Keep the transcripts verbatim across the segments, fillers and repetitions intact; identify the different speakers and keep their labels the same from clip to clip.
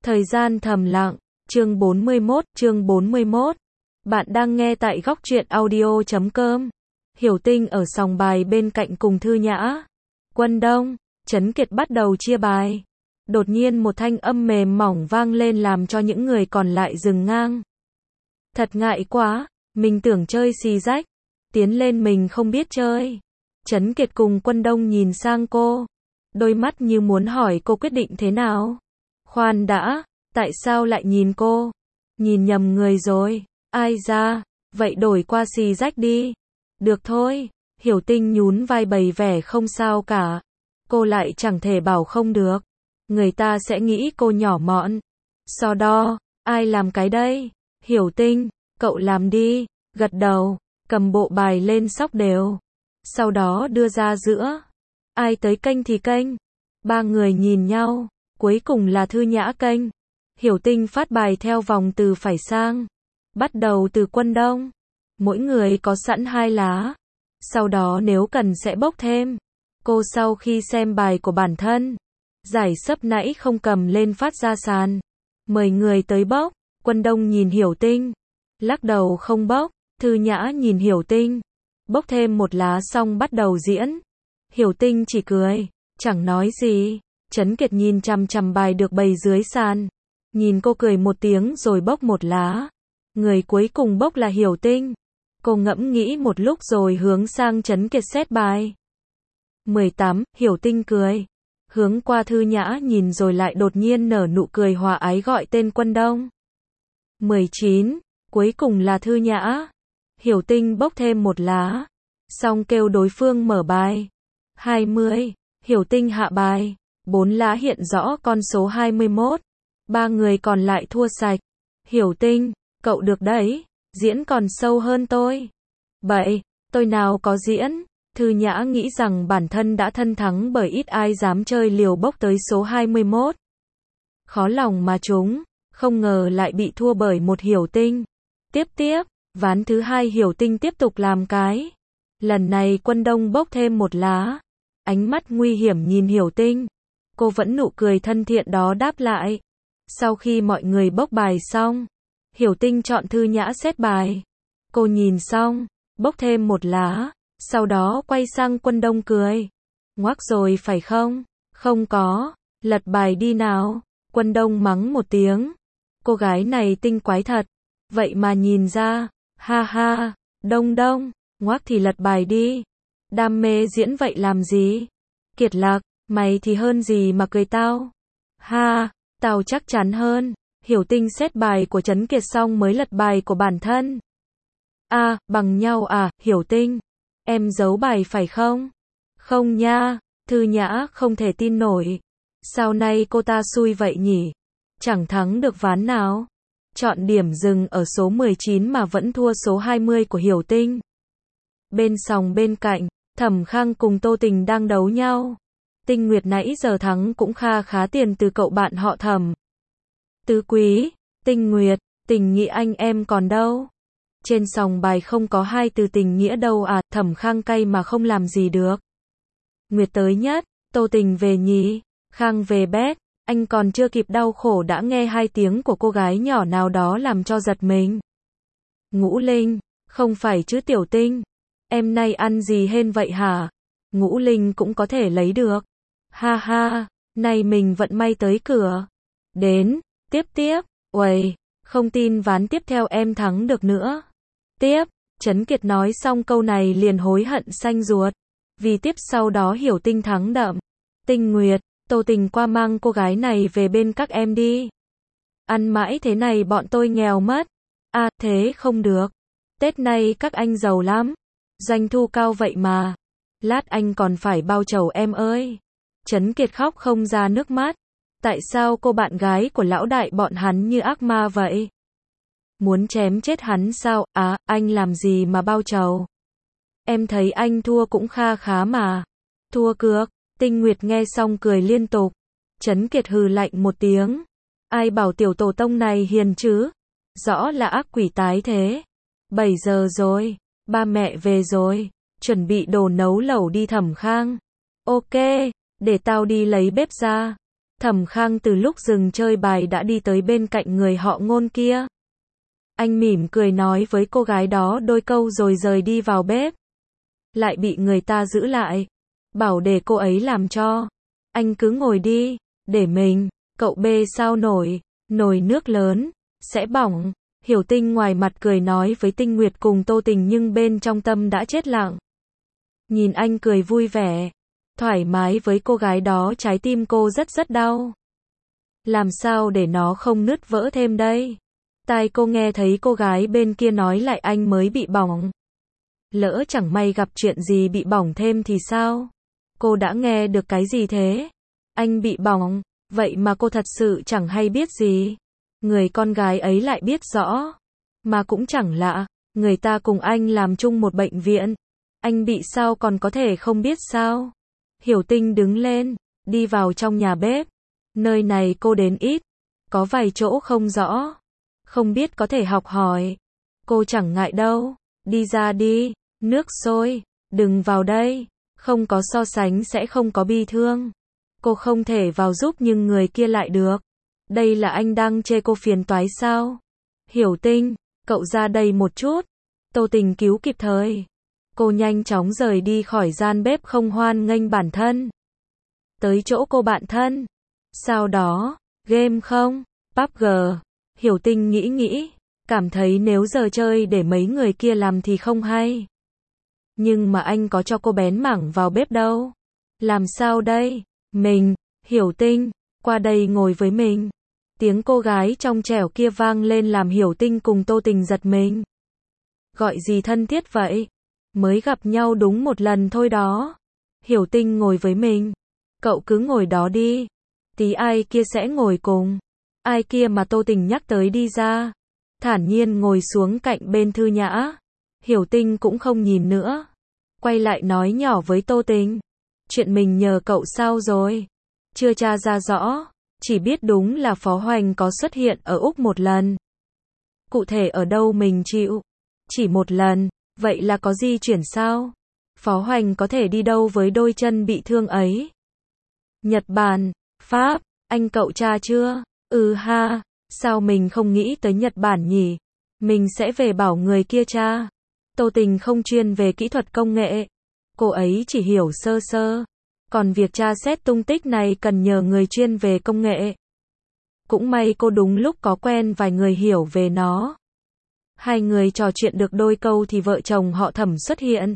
Speaker 1: Thời gian thầm lặng, chương bốn mươi mốt, chương bốn mươi mốt. Bạn đang nghe tại góc truyện audio chấm com. Hiểu Tinh ở sòng bài bên cạnh cùng Thư Nhã. Quân Đông, Trấn Kiệt bắt đầu chia bài. Đột nhiên một thanh âm mềm mỏng vang lên làm cho những người còn lại dừng ngang. Thật ngại quá, mình tưởng chơi xì rách. Tiến lên mình không biết chơi. Trấn Kiệt cùng Quân Đông nhìn sang cô. Đôi mắt như muốn hỏi cô quyết định thế nào. Khoan đã, tại sao lại nhìn cô? Nhìn nhầm người rồi. Ai ra, vậy đổi qua xì rách đi. Được thôi, Hiểu Tinh nhún vai bày vẻ không sao cả. Cô lại chẳng thể bảo không được. Người ta sẽ nghĩ cô nhỏ mọn. So đo, ai làm cái đây? Hiểu Tinh, cậu làm đi. Gật đầu, cầm bộ bài lên sóc đều. Sau đó đưa ra giữa. Ai tới kênh thì kênh. Ba người nhìn nhau. Cuối cùng là Thư Nhã kênh. Hiểu Tinh phát bài theo vòng từ phải sang. Bắt đầu từ Quân Đông. Mỗi người có sẵn hai lá. Sau đó nếu cần sẽ bốc thêm. Cô sau khi xem bài của bản thân, giải sấp nãy không cầm lên phát ra sàn. Mời người tới bốc. Quân Đông nhìn Hiểu Tinh. Lắc đầu không bốc. Thư Nhã nhìn Hiểu Tinh. Bốc thêm một lá xong bắt đầu diễn. Hiểu Tinh chỉ cười, chẳng nói gì. Trấn Kiệt nhìn chằm chằm bài được bày dưới sàn. Nhìn cô cười một tiếng rồi bốc một lá. Người cuối cùng bốc là Hiểu Tinh. Cô ngẫm nghĩ một lúc rồi hướng sang Trấn Kiệt xét bài. mười tám, Hiểu Tinh cười. Hướng qua Thư Nhã nhìn rồi lại đột nhiên nở nụ cười hòa ái gọi tên Quân Đông. mười chín, cuối cùng là Thư Nhã. Hiểu Tinh bốc thêm một lá. Xong kêu đối phương mở bài. hai mươi, Hiểu Tinh hạ bài. Bốn lá hiện rõ con số hai mươi mốt. Ba người còn lại thua sạch. Hiểu Tinh, cậu được đấy. Diễn còn sâu hơn tôi. Bậy, tôi nào có diễn. Thư Nhã nghĩ rằng bản thân đã thân thắng bởi ít ai dám chơi liều bốc tới số hai mươi mốt. Khó lòng mà trúng. Không ngờ lại bị thua bởi một Hiểu Tinh. Tiếp tiếp, ván thứ hai Hiểu Tinh tiếp tục làm cái. Lần này Quân Đông bốc thêm một lá. Ánh mắt nguy hiểm nhìn Hiểu Tinh. Cô vẫn nụ cười thân thiện đó đáp lại. Sau khi mọi người bốc bài xong, Hiểu Tinh chọn Thư Nhã xét bài. Cô nhìn xong, bốc thêm một lá, sau đó quay sang Quân Đông cười. Ngoác rồi phải không? Không có, lật bài đi nào. Quân Đông mắng một tiếng. Cô gái này tinh quái thật. Vậy mà nhìn ra, ha ha, Đông Đông, ngoác thì lật bài đi. Đam mê diễn vậy làm gì? Kiệt Lạc, mày thì hơn gì mà cười tao? Ha, tao chắc chắn hơn. Hiểu Tinh xét bài của Trấn Kiệt xong mới lật bài của bản thân. A, à, bằng nhau à, Hiểu Tinh. Em giấu bài phải không? Không nha. Thư Nhã không thể tin nổi. Sao nay cô ta xui vậy nhỉ? Chẳng thắng được ván nào. Chọn điểm dừng ở số mười chín mà vẫn thua số hai mươi của Hiểu Tinh. Bên sòng bên cạnh, Thẩm Khang cùng Tô Tình đang đấu nhau. Tinh Nguyệt nãy giờ thắng cũng kha khá tiền từ cậu bạn họ Thẩm. Tứ quý, Tinh Nguyệt, tình nghĩa anh em còn đâu? Trên sòng bài không có hai từ tình nghĩa đâu à, Thẩm Khang cay mà không làm gì được. Nguyệt tới nhất, Tô Tình về nhì, Khang về bét, anh còn chưa kịp đau khổ đã nghe hai tiếng của cô gái nhỏ nào đó làm cho giật mình. Ngũ Linh, không phải chứ Tiểu Tinh, em nay ăn gì hên vậy hả? Ngũ Linh cũng có thể lấy được. Ha ha, nay mình vận may tới cửa. Đến, tiếp tiếp, uầy, không tin ván tiếp theo em thắng được nữa. Tiếp, Trấn Kiệt nói xong câu này liền hối hận xanh ruột. Vì tiếp sau đó Hiểu Tinh thắng đậm. Tinh Nguyệt, Tô Tình qua mang cô gái này về bên các em đi. Ăn mãi thế này bọn tôi nghèo mất. À, thế không được. Tết nay các anh giàu lắm. Doanh thu cao vậy mà. Lát anh còn phải bao chầu em ơi. Trấn Kiệt khóc không ra nước mắt. Tại sao cô bạn gái của lão đại bọn hắn như ác ma vậy? Muốn chém chết hắn sao? À, anh làm gì mà bao chầu? Em thấy anh thua cũng kha khá mà. Thua cược. Tinh Nguyệt nghe xong cười liên tục. Trấn Kiệt hừ lạnh một tiếng. Ai bảo tiểu tổ tông này hiền chứ? Rõ là ác quỷ tái thế. bảy giờ rồi. Ba mẹ về rồi. Chuẩn bị đồ nấu lẩu đi Thẩm Khang. Ok, để tao đi lấy bếp ra. Thẩm Khang từ lúc dừng chơi bài đã đi tới bên cạnh người họ Ngôn kia. Anh mỉm cười nói với cô gái đó đôi câu rồi rời đi vào bếp. Lại bị người ta giữ lại. Bảo để cô ấy làm cho. Anh cứ ngồi đi, để mình, cậu bê sao nổi, nồi nước lớn, sẽ bỏng. Hiểu Tinh ngoài mặt cười nói với Tinh Nguyệt cùng Tô Tình nhưng bên trong tâm đã chết lặng. Nhìn anh cười vui vẻ, thoải mái với cô gái đó trái tim cô rất rất đau. Làm sao để nó không nứt vỡ thêm đây? Tai cô nghe thấy cô gái bên kia nói lại anh mới bị bỏng. Lỡ chẳng may gặp chuyện gì bị bỏng thêm thì sao? Cô đã nghe được cái gì thế? Anh bị bỏng, vậy mà cô thật sự chẳng hay biết gì. Người con gái ấy lại biết rõ. Mà cũng chẳng lạ, người ta cùng anh làm chung một bệnh viện. Anh bị sao còn có thể không biết sao? Hiểu Tinh đứng lên, đi vào trong nhà bếp. Nơi này cô đến ít, có vài chỗ không rõ. Không biết có thể học hỏi. Cô chẳng ngại đâu, đi ra đi, nước sôi, đừng vào đây, không có so sánh sẽ không có bi thương. Cô không thể vào giúp nhưng người kia lại được. Đây là anh đang chê cô phiền toái sao? Hiểu Tinh, cậu ra đây một chút. Tô Tình cứu kịp thời. Cô nhanh chóng rời đi khỏi gian bếp không hoan nghênh bản thân. Tới chỗ cô bạn thân. Sau đó, game không? pê u bê giê. Hiểu Tinh nghĩ nghĩ, cảm thấy nếu giờ chơi để mấy người kia làm thì không hay. Nhưng mà anh có cho cô bén mảng vào bếp đâu. Làm sao đây? Mình, Hiểu Tinh, qua đây ngồi với mình. Tiếng cô gái trong trẻo kia vang lên làm Hiểu Tinh cùng Tô Tình giật mình. Gọi gì thân thiết vậy? Mới gặp nhau đúng một lần thôi đó. Hiểu Tinh ngồi với mình. Cậu cứ ngồi đó đi. Tí ai kia sẽ ngồi cùng. Ai kia mà Tô Tình nhắc tới đi ra. Thản nhiên ngồi xuống cạnh bên Thư Nhã. Hiểu Tinh cũng không nhìn nữa. Quay lại nói nhỏ với Tô Tình. Chuyện mình nhờ cậu sao rồi? Chưa tra ra rõ. Chỉ biết đúng là Phó Hoành có xuất hiện ở Úc một lần. Cụ thể ở đâu mình chịu. Chỉ một lần. Vậy là có di chuyển sao? Phó Hoành có thể đi đâu với đôi chân bị thương ấy? Nhật Bản, Pháp, anh cậu tra chưa? Ừ ha, sao mình không nghĩ tới Nhật Bản nhỉ? Mình sẽ về bảo người kia tra. Tô Tình không chuyên về kỹ thuật công nghệ. Cô ấy chỉ hiểu sơ sơ. Còn việc tra xét tung tích này cần nhờ người chuyên về công nghệ. Cũng may cô đúng lúc có quen vài người hiểu về nó. Hai người trò chuyện được đôi câu thì vợ chồng họ Thẩm xuất hiện.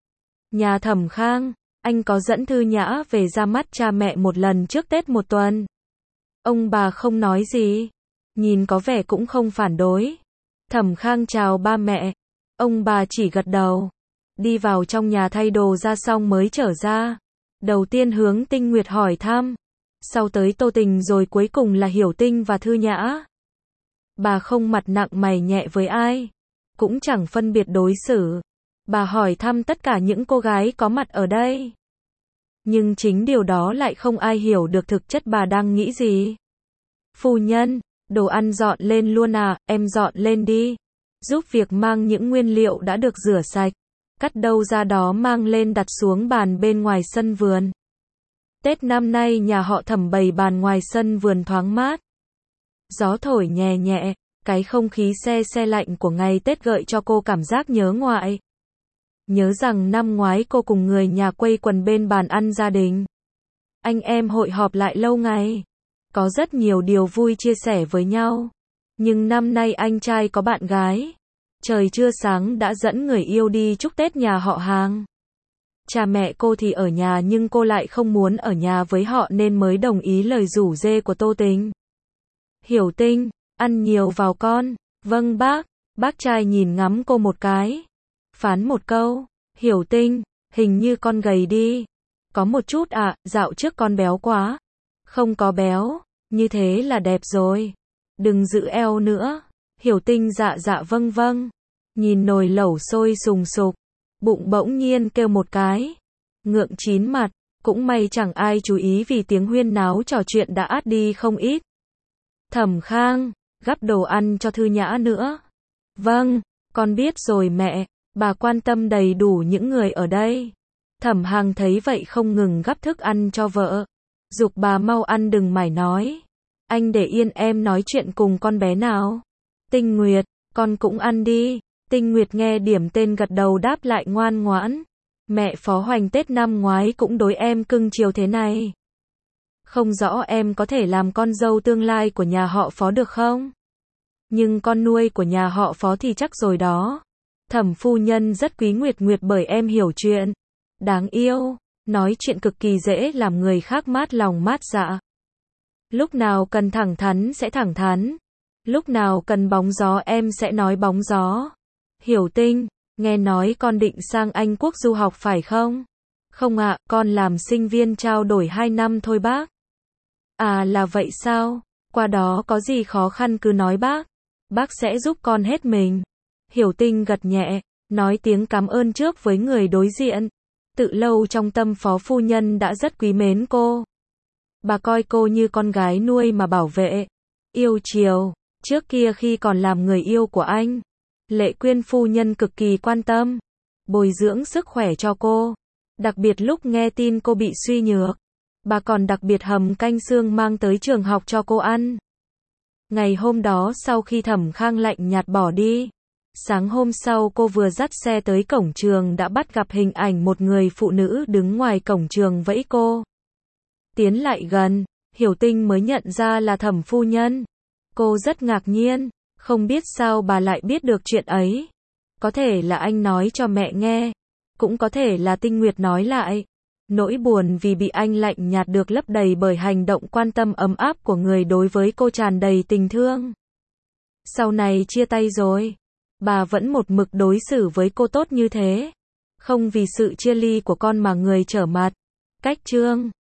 Speaker 1: Nhà Thẩm Khang, anh có dẫn Thư Nhã về ra mắt cha mẹ một lần trước Tết một tuần. Ông bà không nói gì. Nhìn có vẻ cũng không phản đối. Thẩm Khang chào ba mẹ. Ông bà chỉ gật đầu. Đi vào trong nhà thay đồ ra xong mới trở ra. Đầu tiên hướng Tinh Nguyệt hỏi thăm. Sau tới Tô Tình rồi cuối cùng là Hiểu Tinh và Thư Nhã. Bà không mặt nặng mày nhẹ với ai. Cũng chẳng phân biệt đối xử. Bà hỏi thăm tất cả những cô gái có mặt ở đây. Nhưng chính điều đó lại không ai hiểu được thực chất bà đang nghĩ gì. Phu nhân, đồ ăn dọn lên luôn à, em dọn lên đi. Giúp việc mang những nguyên liệu đã được rửa sạch. Cắt đâu ra đó mang lên đặt xuống bàn bên ngoài sân vườn. Tết năm nay nhà họ Thẩm bày bàn ngoài sân vườn thoáng mát. Gió thổi nhẹ nhẹ, cái không khí se se lạnh của ngày Tết gợi cho cô cảm giác nhớ ngoại. Nhớ rằng năm ngoái cô cùng người nhà quây quần bên bàn ăn gia đình. Anh em hội họp lại lâu ngày. Có rất nhiều điều vui chia sẻ với nhau. Nhưng năm nay anh trai có bạn gái. Trời chưa sáng đã dẫn người yêu đi chúc Tết nhà họ hàng. Cha mẹ cô thì ở nhà nhưng cô lại không muốn ở nhà với họ nên mới đồng ý lời rủ rê của Tô Tình. Hiểu Tinh, ăn nhiều vào con. Vâng bác. Bác trai nhìn ngắm cô một cái. Phán một câu. Hiểu Tinh, hình như con gầy đi. Có một chút ạ, à, dạo trước con béo quá. Không có béo, như thế là đẹp rồi. Đừng giữ eo nữa. Hiểu Tinh dạ dạ vâng vâng. Nhìn nồi lẩu sôi sùng sục. Bụng bỗng nhiên kêu một cái. Ngượng chín mặt. Cũng may chẳng ai chú ý vì tiếng huyên náo trò chuyện đã át đi không ít. Thẩm Khang, gắp đồ ăn cho Thư Nhã nữa. Vâng, con biết rồi mẹ. Bà quan tâm đầy đủ những người ở đây. Thẩm Hằng thấy vậy không ngừng gắp thức ăn cho vợ. giục bà mau ăn đừng mải nói. Anh để yên em nói chuyện cùng con bé nào. Tinh Nguyệt, con cũng ăn đi. Tinh Nguyệt nghe điểm tên gật đầu đáp lại ngoan ngoãn. Mẹ Phó Hoành Tết năm ngoái cũng đối em cưng chiều thế này. Không rõ em có thể làm con dâu tương lai của nhà họ Phó được không? Nhưng con nuôi của nhà họ Phó thì chắc rồi đó. Thẩm phu nhân rất quý Nguyệt Nguyệt bởi em hiểu chuyện. Đáng yêu, nói chuyện cực kỳ dễ làm người khác mát lòng mát dạ. Lúc nào cần thẳng thắn sẽ thẳng thắn. Lúc nào cần bóng gió em sẽ nói bóng gió. Hiểu Tinh, nghe nói con định sang Anh Quốc du học phải không? Không ạ, con làm sinh viên trao đổi hai năm thôi bác. À là vậy sao? Qua đó có gì khó khăn cứ nói bác. Bác sẽ giúp con hết mình. Hiểu Tinh gật nhẹ, nói tiếng cảm ơn trước với người đối diện. Tự lâu trong tâm Phó phu nhân đã rất quý mến cô. Bà coi cô như con gái nuôi mà bảo vệ, yêu chiều. Trước kia khi còn làm người yêu của anh, Lệ Quyên phu nhân cực kỳ quan tâm, bồi dưỡng sức khỏe cho cô. Đặc biệt lúc nghe tin cô bị suy nhược, bà còn đặc biệt hầm canh xương mang tới trường học cho cô ăn. Ngày hôm đó sau khi Thẩm Khang lạnh nhạt bỏ đi, sáng hôm sau cô vừa dắt xe tới cổng trường đã bắt gặp hình ảnh một người phụ nữ đứng ngoài cổng trường vẫy cô. Tiến lại gần, Hiểu Tinh mới nhận ra là Thẩm phu nhân. Cô rất ngạc nhiên, không biết sao bà lại biết được chuyện ấy. Có thể là anh nói cho mẹ nghe, cũng có thể là Tinh Nguyệt nói lại. Nỗi buồn vì bị anh lạnh nhạt được lấp đầy bởi hành động quan tâm ấm áp của người đối với cô tràn đầy tình thương. Sau này chia tay rồi, bà vẫn một mực đối xử với cô tốt như thế. Không vì sự chia ly của con mà người trở mặt. Cách chương